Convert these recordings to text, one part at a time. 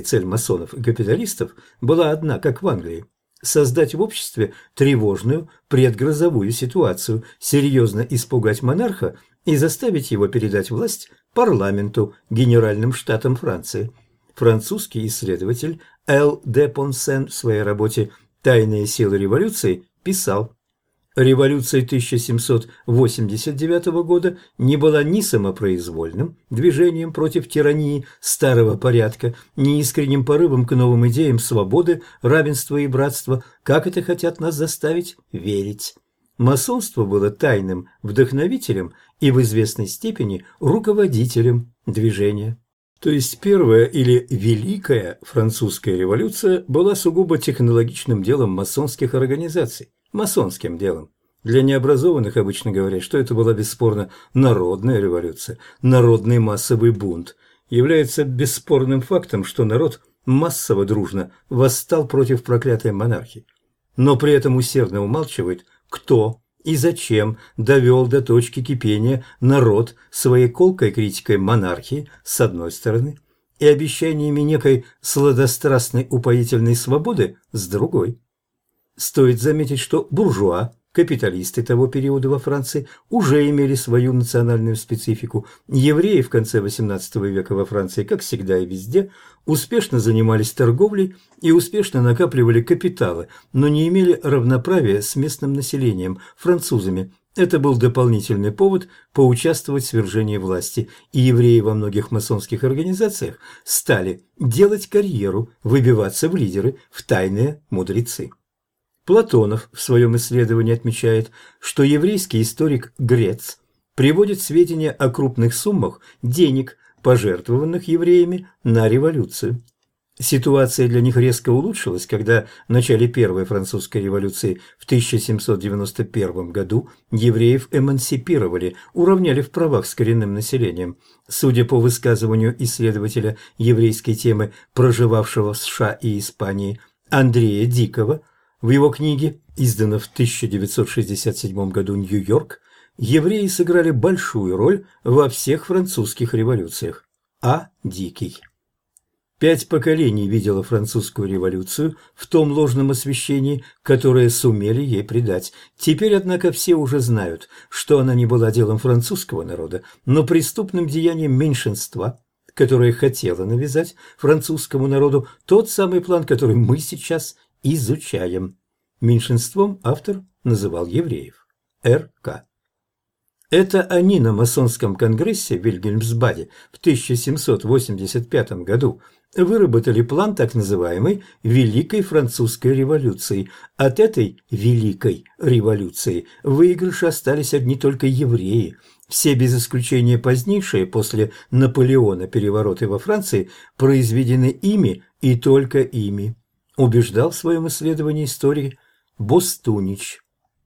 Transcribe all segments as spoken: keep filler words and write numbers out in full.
цель масонов и капиталистов была одна, как в Англии: создать в обществе тревожную предгрозовую ситуацию, серьезно испугать монарха и заставить его передать власть парламенту, генеральным штатам Франции. Французский исследователь Л. де Понсен в своей работе «Тайные силы революции» писал: «Революция тысяча семьсот восемьдесят девятого года не была ни самопроизвольным движением против тирании старого порядка, ни искренним порывом к новым идеям свободы, равенства и братства, как это хотят нас заставить верить. Масонство было тайным вдохновителем и в известной степени руководителем движения». То есть первая или Великая Французская революция была сугубо технологичным делом масонских организаций, масонским делом. Для необразованных обычно говорят, что это была бесспорно народная революция, народный массовый бунт. Является бесспорным фактом, что народ массово дружно восстал против проклятой монархии, но при этом усердно умалчивает, кто и зачем довел до точки кипения народ своей колкой критикой монархии с одной стороны и обещаниями некой сладострастной упоительной свободы с другой. Стоит заметить, что буржуа, капиталисты того периода во Франции уже имели свою национальную специфику. Евреи в конце восемнадцатого века во Франции, как всегда и везде, успешно занимались торговлей и успешно накапливали капиталы, но не имели равноправия с местным населением, французами. Это был дополнительный повод поучаствовать в свержении власти, и евреи во многих масонских организациях стали делать карьеру, выбиваться в лидеры, в тайные мудрецы. Платонов в своем исследовании отмечает, что еврейский историк Грец приводит сведения о крупных суммах денег, пожертвованных евреями на революцию. Ситуация для них резко улучшилась, когда в начале Первой французской революции в тысяча семьсот девяносто первом году евреев эмансипировали, уравняли в правах с коренным населением. Судя по высказыванию исследователя еврейской темы, проживавшего в США и Испании, Андрея Дикого, в его книге, изданной в тысяча девятьсот шестьдесят седьмом году «Нью-Йорк», евреи сыграли большую роль во всех французских революциях. А. Дикий. Пять поколений видело французскую революцию в том ложном освещении, которое сумели ей придать. Теперь, однако, все уже знают, что она не была делом французского народа, но преступным деянием меньшинства, которое хотело навязать французскому народу тот самый план, который мы сейчас изучаем. Меньшинством автор называл евреев. Р К Это они на масонском конгрессе в Вильгельмсбаде в тысяча семьсот восемьдесят пятом году выработали план так называемой Великой Французской революции. От этой Великой революции в выигрыше остались одни только евреи. Все без исключения позднейшие после Наполеона перевороты во Франции произведены ими и только ими, убеждал в своем исследовании историк Бостунич.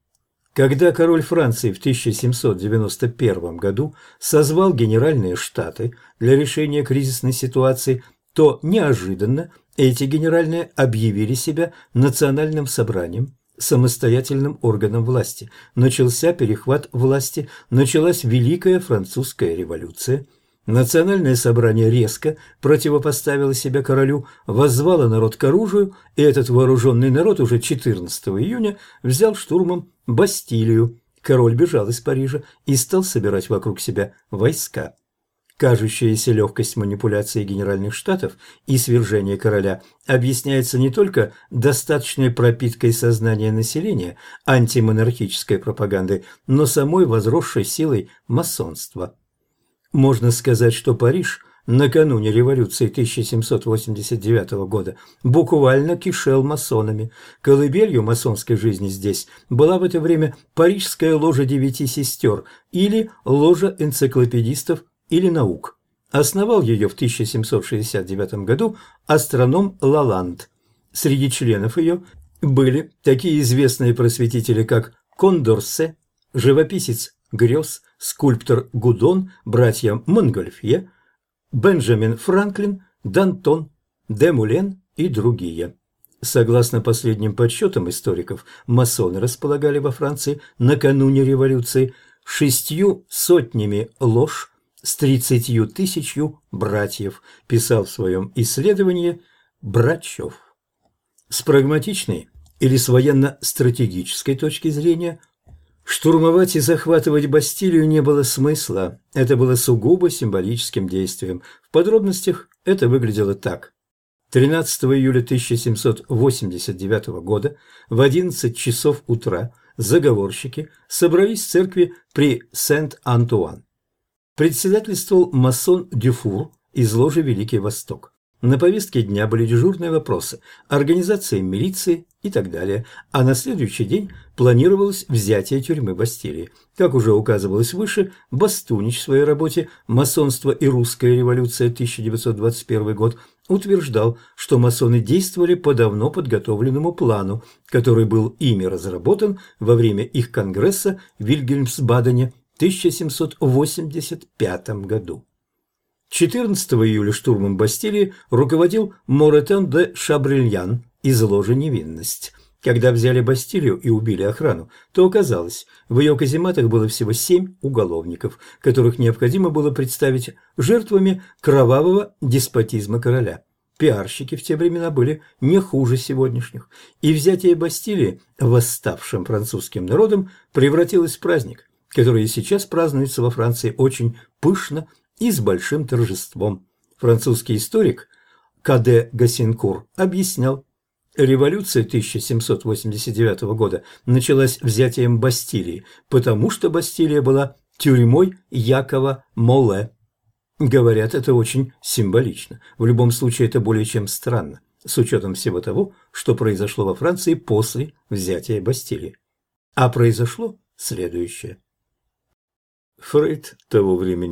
Когда король Франции в тысяча семьсот девяносто первом году созвал Генеральные Штаты для решения кризисной ситуации, то неожиданно эти генеральные объявили себя национальным собранием, самостоятельным органом власти. Начался перехват власти, началась Великая Французская революция. Национальное собрание резко противопоставило себя королю, воззвало народ к оружию, и этот вооруженный народ уже четырнадцатого июня взял штурмом Бастилию. Король бежал из Парижа и стал собирать вокруг себя войска. Кажущаяся легкость манипуляции Генеральных Штатов и свержения короля объясняется не только достаточной пропиткой сознания населения антимонархической пропагандой, но самой возросшей силой масонства. Можно сказать, что Париж накануне революции тысяча семьсот восемьдесят девятого года буквально кишел масонами. Колыбелью масонской жизни здесь была в это время Парижская ложа девяти сестер или ложа энциклопедистов или наук. Основал ее в тысяча семьсот шестьдесят девятом году астроном Лаланд. Среди членов ее были такие известные просветители, как Кондорсе, живописец грез, скульптор Гудон, братья Монгольфье, Бенджамин Франклин, Дантон, Демулен и другие. Согласно последним подсчетам историков, масоны располагали во Франции накануне революции шестью сотнями лож с тридцатью тысячью братьев, писал в своем исследовании Брачев. С прагматичной или с военно-стратегической точки зрения штурмовать и захватывать Бастилию не было смысла, это было сугубо символическим действием. В подробностях это выглядело так. тринадцатого июля тысяча семьсот восемьдесят девятого года в одиннадцать часов утра заговорщики собрались в церкви при Сент-Антуан. Председательствовал масон Дюфур из ложи «Великий Восток». На повестке дня были дежурные вопросы, организация милиции и так далее, а на следующий день планировалось взятие тюрьмы Бастилии. Как уже указывалось выше, Бастунич в своей работе «Масонство и русская революция, тысяча девятьсот двадцать первый год» утверждал, что масоны действовали по давно подготовленному плану, который был ими разработан во время их конгресса в Вильгельмсбадене в тысяча семьсот восемьдесят пятом году. четырнадцатого июля штурмом Бастилии руководил Моретен де Шабрильян из ложи «Невинность». Когда взяли Бастилию и убили охрану, то оказалось, в ее казематах было всего семь уголовников, которых необходимо было представить жертвами кровавого деспотизма короля. Пиарщики в те времена были не хуже сегодняшних, и взятие Бастилии восставшим французским народом превратилось в праздник, который и сейчас празднуется во Франции очень пышно и с большим торжеством. Французский историк Каде Гассенкур объяснял, революция тысяча семьсот восемьдесят девятого года началась взятием Бастилии, потому что Бастилия была тюрьмой Якова Моле. Говорят, это очень символично. В любом случае, это более чем странно, с учетом всего того, что произошло во Франции после взятия Бастилии. А произошло следующее. Фрейд того времени